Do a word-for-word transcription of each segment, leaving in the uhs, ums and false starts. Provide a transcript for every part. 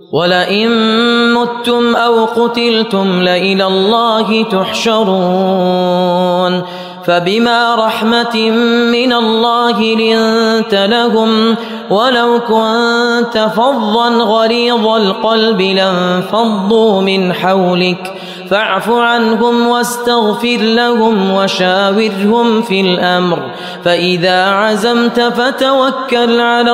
ولئن متم أو قتلتم لإلى الله تحشرون فبما رحمة من الله لنت لهم ولو كنت فظا غليظ القلب لانفضوا من حولك فاعف عنهم واستغفر لهم وشاورهم في الأمر فإذا عزمت فتوكل على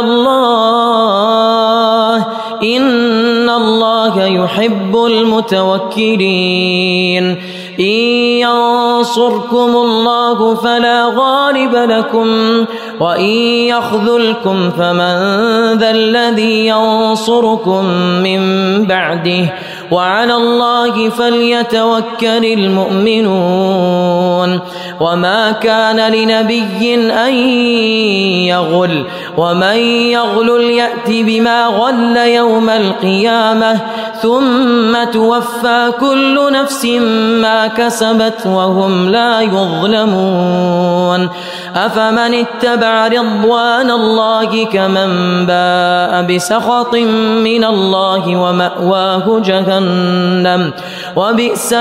الله إن الله يحب المتوكلين إن ينصركم الله فلا غالب لكم وإن يخذلكم فمن ذا الذي ينصركم من بعده وعلى الله فليتوكل المؤمنون وما كان لنبي أن يغل ومن يغلل يأت بما غل يوم القيامة ثم توفى كل نفس ما كسبت وهم لا يظلمون أفمن اتبع رضوان الله كمن باء بسخط من الله ومأواه جهنم وبئس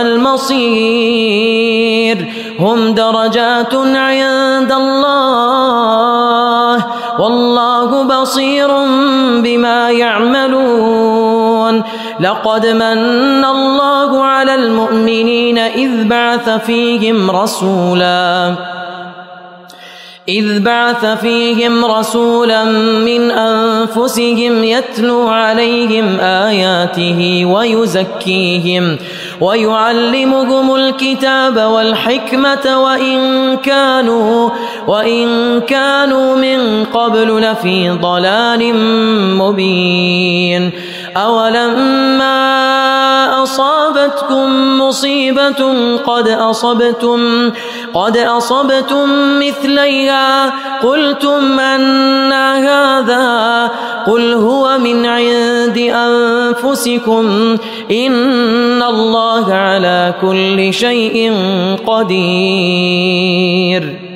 المصير هم درجات عند الله والله بصير بما يعملون لقد من الله على المؤمنين إذ بعث فيهم رسولا إذ بعث فيهم رسولا من أنفسهم يتلو عليهم آياته ويزكيهم ويعلمهم الكتاب والحكمة وإن كانوا وإن كانوا من قبل لفي ضلال مبين أولما أصابتكم مصيبة قد أصبتم قد أصبتم مثليها قلتم أنى هذا قل هو من عند أنفسكم إن الله على كل شيء قدير